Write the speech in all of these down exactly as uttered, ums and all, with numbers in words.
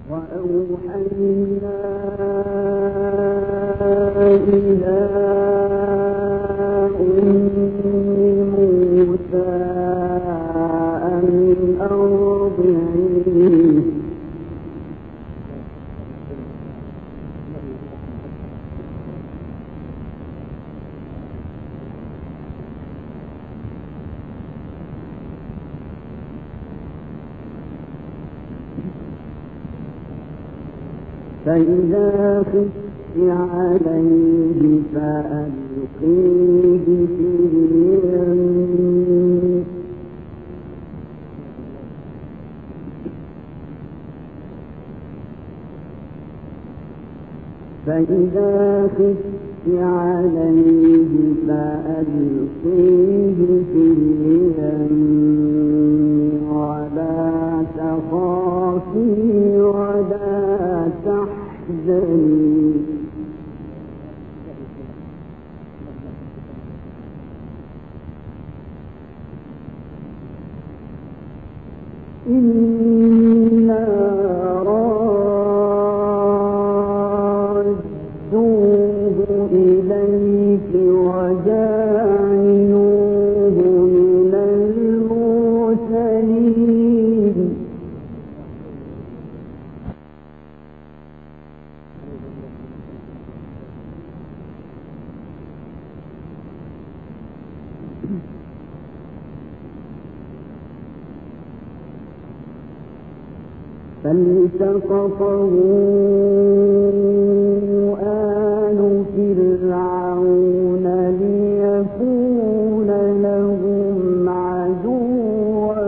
وأوحينا إلى أم موسى أن أرضعيه فإذا خفت عليه فألقيه في اليم فإذا خفت عليه فألقيه في اليم ولا تخافي ولا تحزني إنا رادوه إليك وجاعلوه من المرسلين فالتقطه آل فرعون ليكون لهم عدوا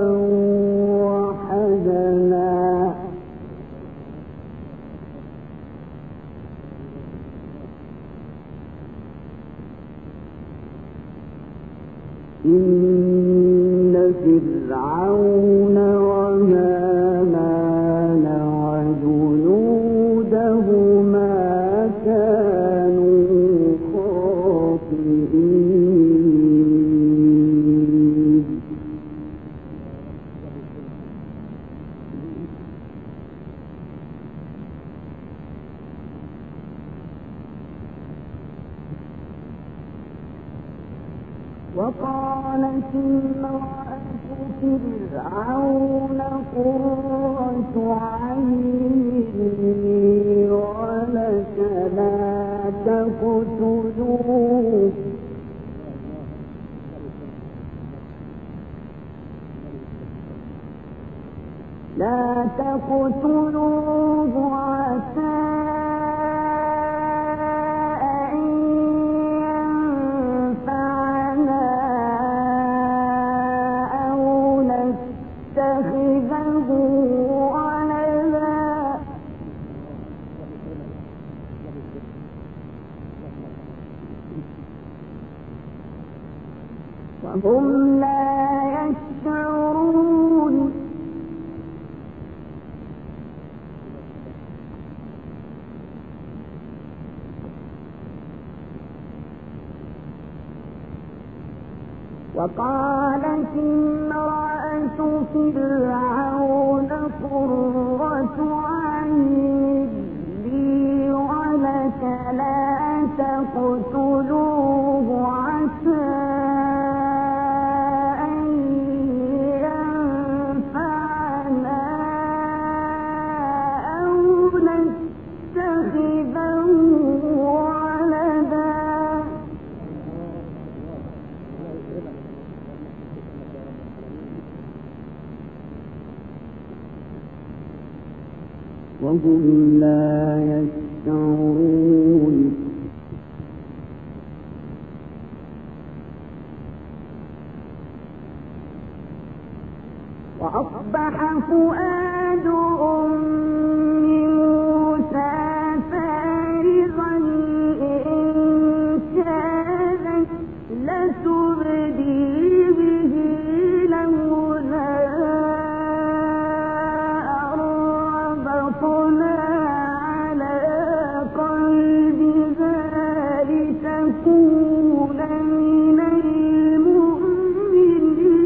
وحزنا إن فرعون وهامان وجنودهما كانوا خاطئين وقالت امرأة فرعون قرة عين لي ولك لا تقتلوه لا تقتلوه عسى وهم لا يشعرون وقالت امرأة فرعون قرة عين لي ولك لا تقتلوه عسى وهم لا يشعرون وأصبح فؤاد أم موسى فارغا إن كانت لتبدي به لولا أربطنا على قلبها لتكون من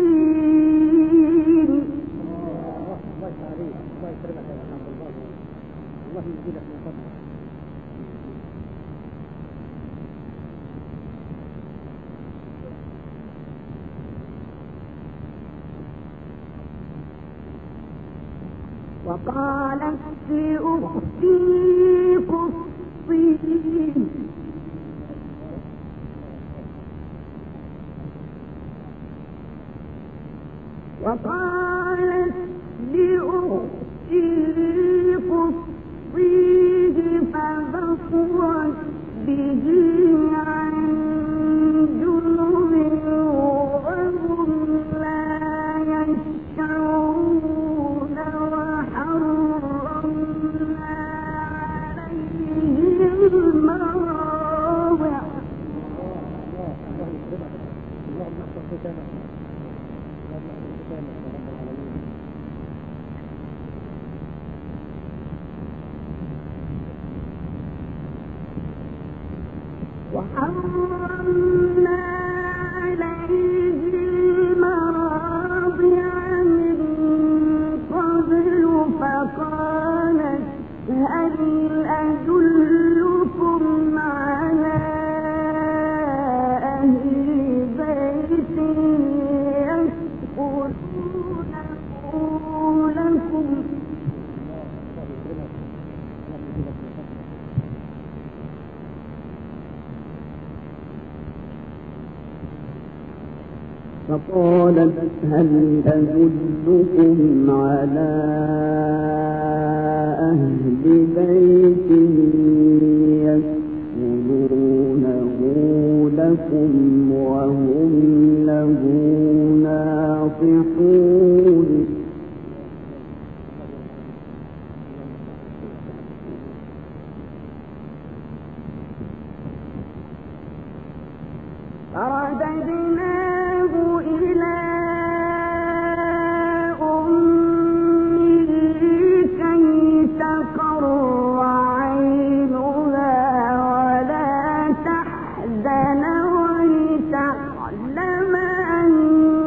المؤمنين وقالت لأختي قصيه وقالت لأختي قصيه فبصرت به عن جنب وهم لا يشعرون وحرمنا عليه المراضع وحرمنا عليه المراضع من قبل فقالت هل أدلكم على أهل بيت يسكنونه لكم فقالت هل أدلكم على أهل بيت يسكنونه لكم وهم له ناصحون فرددناه إلى أمه كي تقر عينها ولا تحزن ولتعلم أن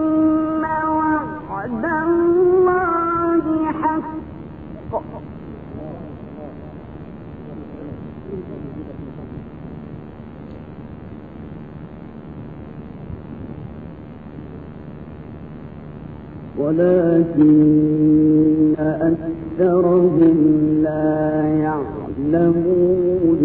وعد الله حق ولكن أكثرهم لا يعلمون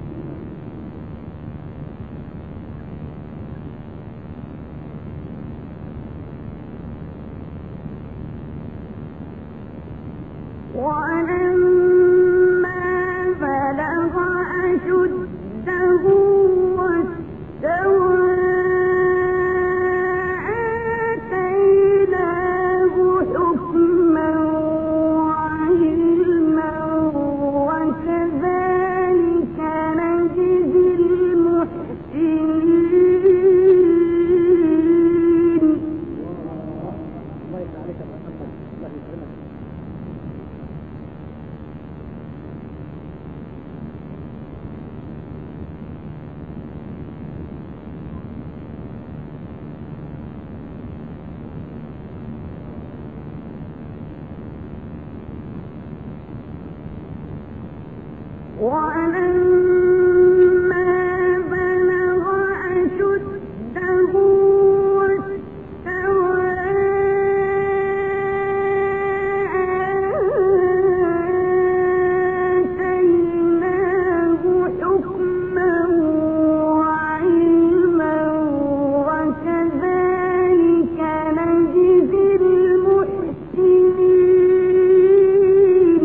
ولما بلغ أشده واستوى ولما بلغ أشده واستوى آتيناه حكما وعلما وكذلك نجزي المحسنين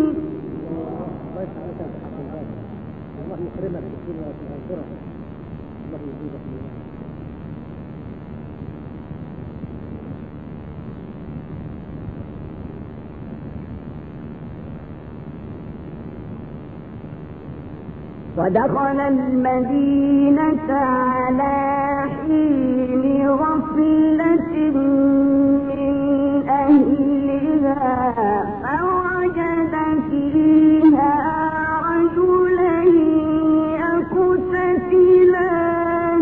ودخل المدينة على حين غفلة من أهلها فوجد فيها رجلين يقتتلان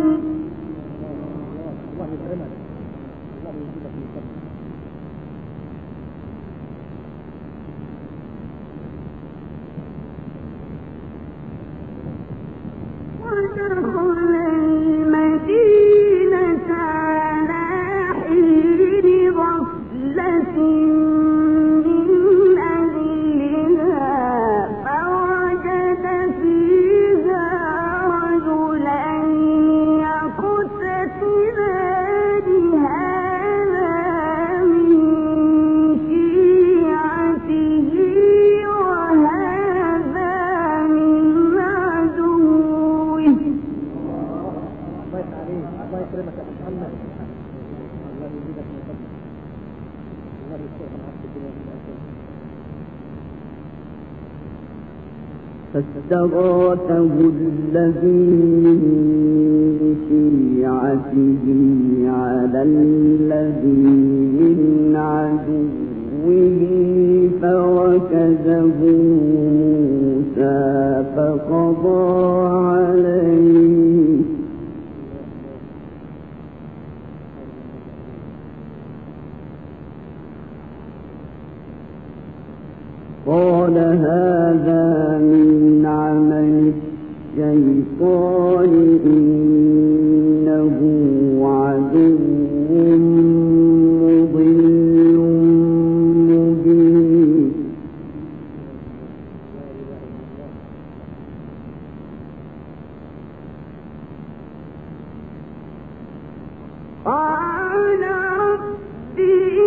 فاستغاثه الذي من شيعته على الذي من عدوه فوكزه موسى فقضى عليه قال هذا من عمل الشيطان إنه عدو مضل مبين قال رب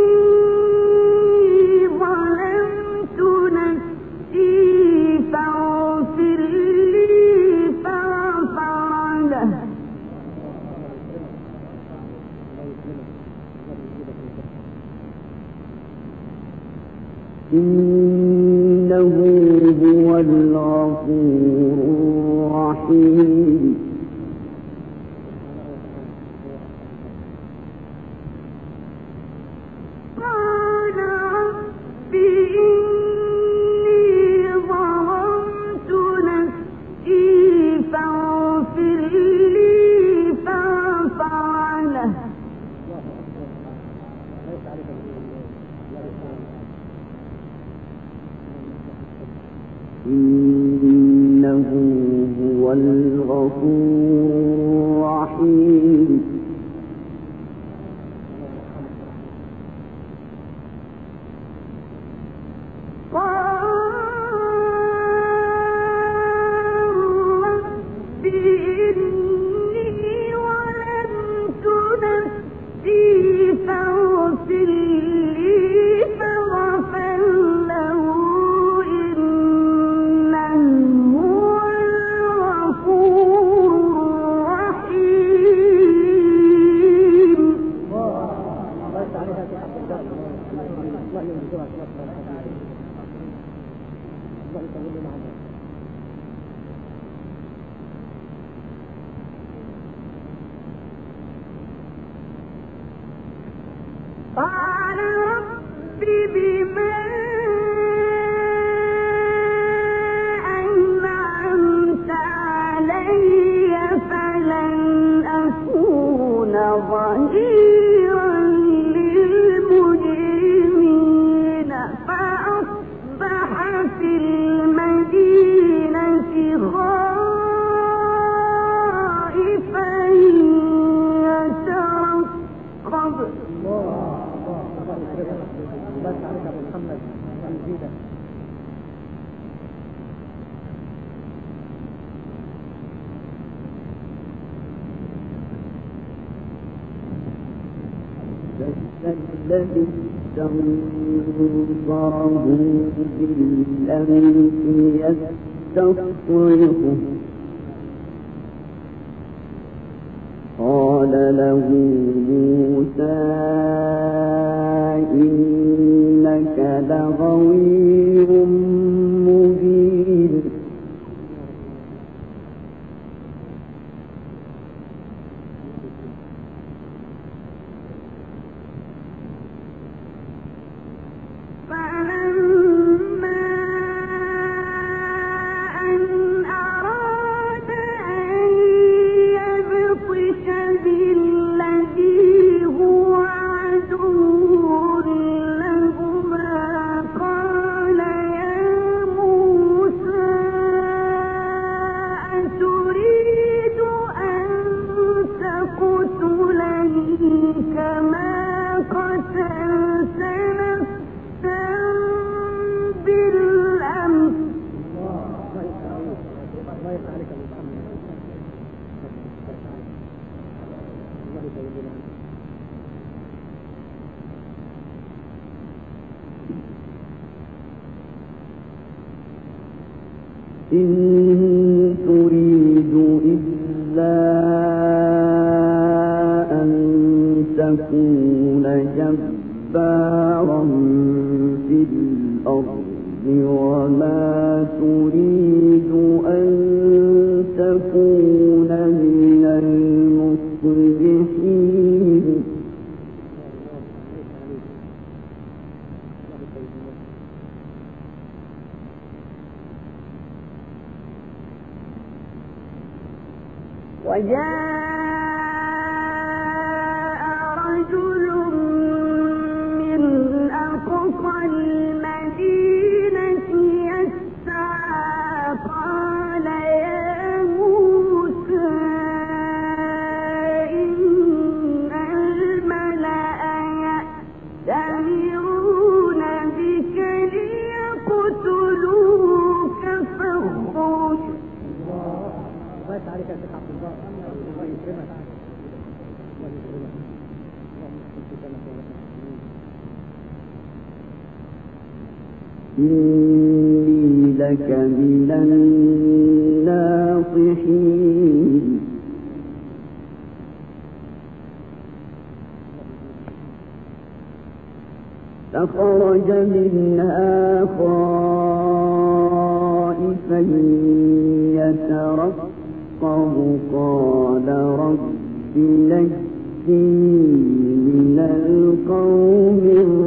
إنه هو الغفور الرحيم قال رب إني ظلمت نفسي فاغفر لي فغفر له إنه هو الغفور الرحيم قال رب بما أنعمت علي فلن أكون ظهيرا للمجرمين فأصبح في المدينة خائفا يترقب الذي استنصره بالأمس يستصرخه قال له موسى إنك لغوي مبين إن تريد إلا أن تكون جبارا في الأرض وما تريد أن تكون من المصلحين وجاء رجل من أقصى المدينة يسعى قال يا موسى إن الملأ يأتمرون بك ليقتلوك فاخرج. إني لك من الناصحين فخرج منها خائفا يترقب قال رب نجني من القوم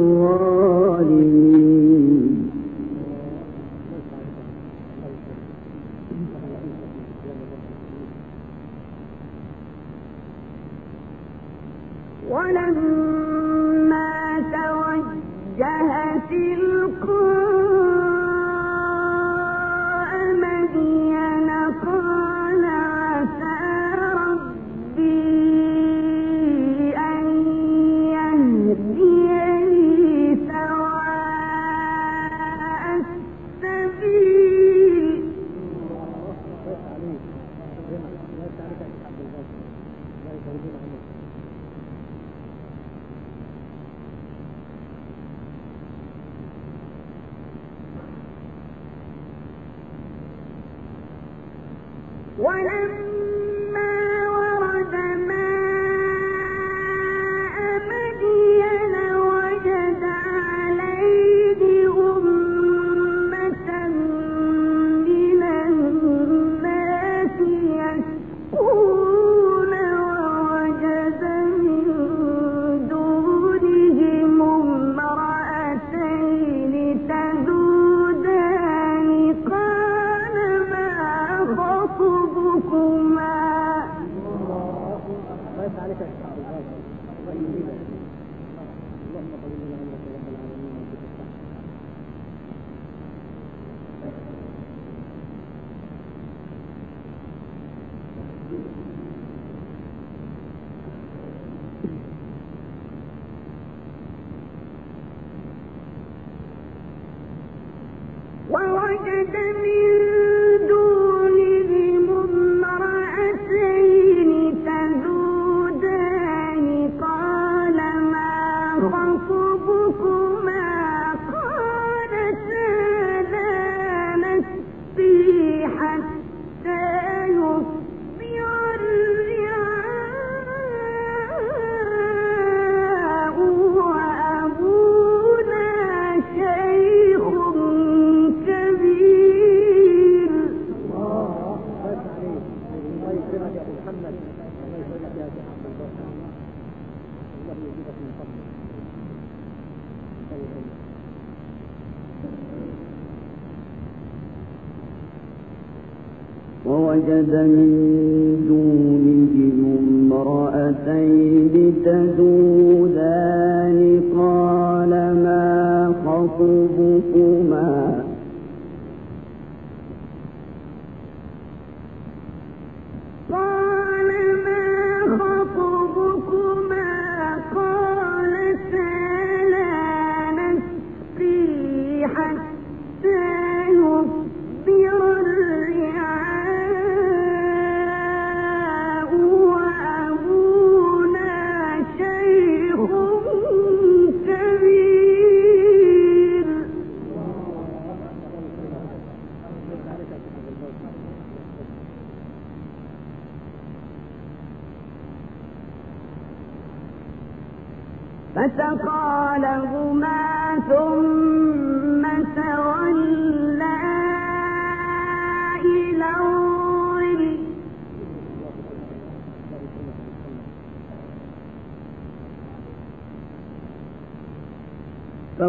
الظالمين ولما توجه تلقاء مدين قال عسى ربي أن يهديني سواء السبيل. ولما ورد ماء مدين وجد عليه أمة من الناس يسقون ووجد من دونهم امرأتين تذودان قال ما خطبكما. ووجد من دونهم امرأتين تذودان قال ما خطبكما قالتا لا نسقي حتى يصدر الرعاء وأبونا شيخ كبير. ووجد من دونهم امرأتين تذودان قال ما خطبكما قال ما خطبكما قالتا لا نسقي حتى يصدر الرعاء وأبونا شيخ كبير. فسقى لهما ثم تولى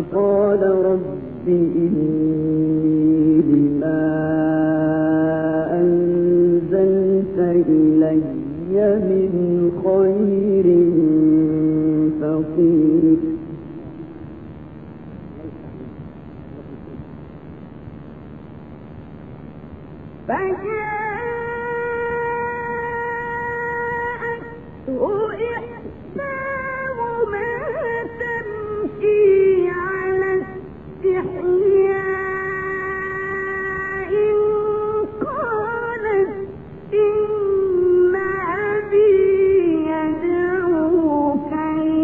فقال رب إني لما أنزلت إلي من خير فقير فجاءته إحداهما تمشي على استحياء قالت إن أبي يدعوك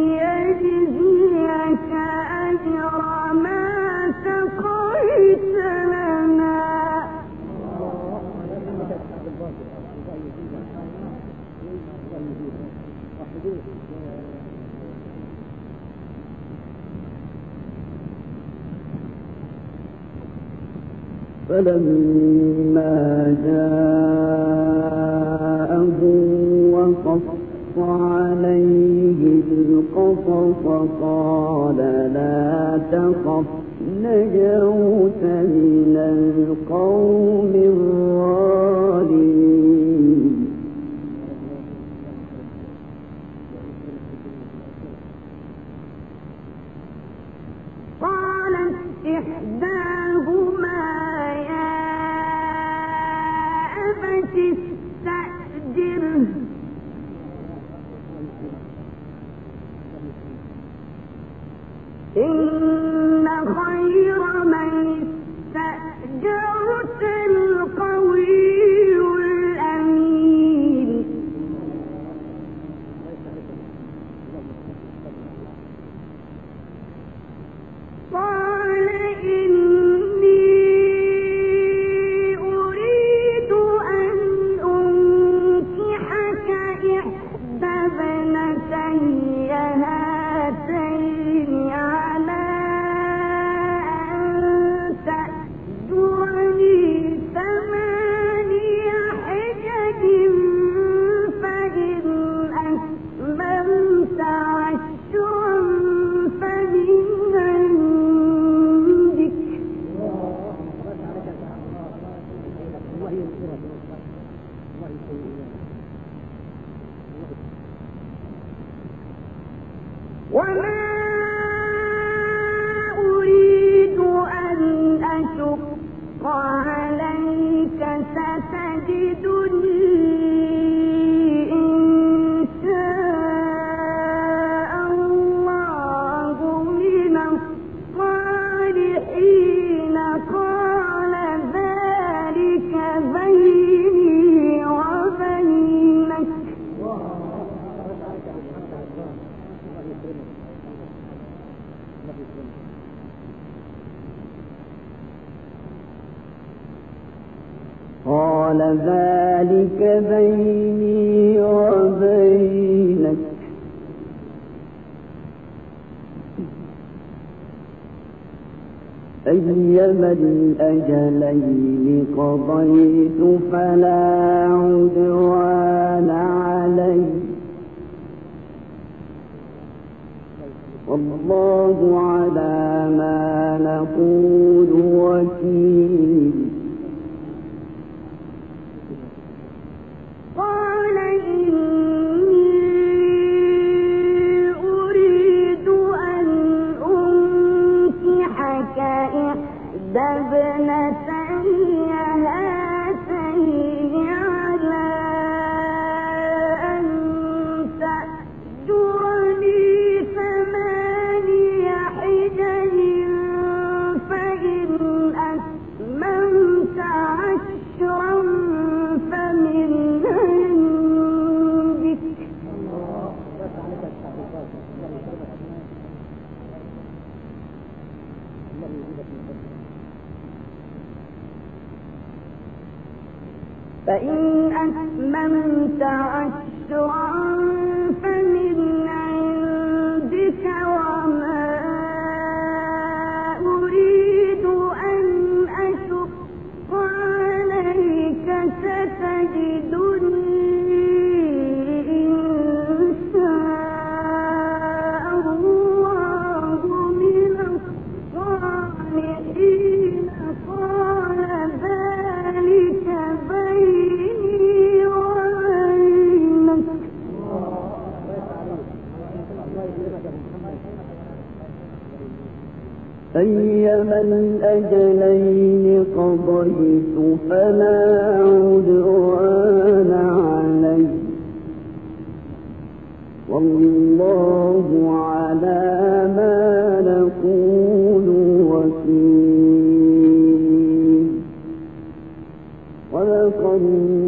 ليجزيك أجر ما سقيت لنا. فلما جاءه وقص عليه القصص قال لا تخف نجوت من القوم الظالمين. قالت إحداهما يا أبت استأجره إن خير من استأجرت القوي الأمين. قال إني أريد أن أنكحك إحدى ابنتي هاتين على أن تأجرني ثماني حجج فإن أتممت عشرا فمن عندك وما أريد أن أشق عليك ستجدني إن شاء الله من الصالحين. قال ذلك بيني وبينك قال ذلك بيني وبينك أيما الأجلين قضيت فلا عدوان علي والله على ما نقول وكيل. قال إني أريد أن أنكحك إحدى ابنتي هاتين على أن تأجرني ثماني حجج فإن أتممت عشرا فمن عندك فإن أتممت عشرا فمن عندك وما أريد أن أشق عليك ستجدني إن شاء الله من أيما الأجلين قضيت فلا عدوان علي والله على ما نقول وكيل. صدق الله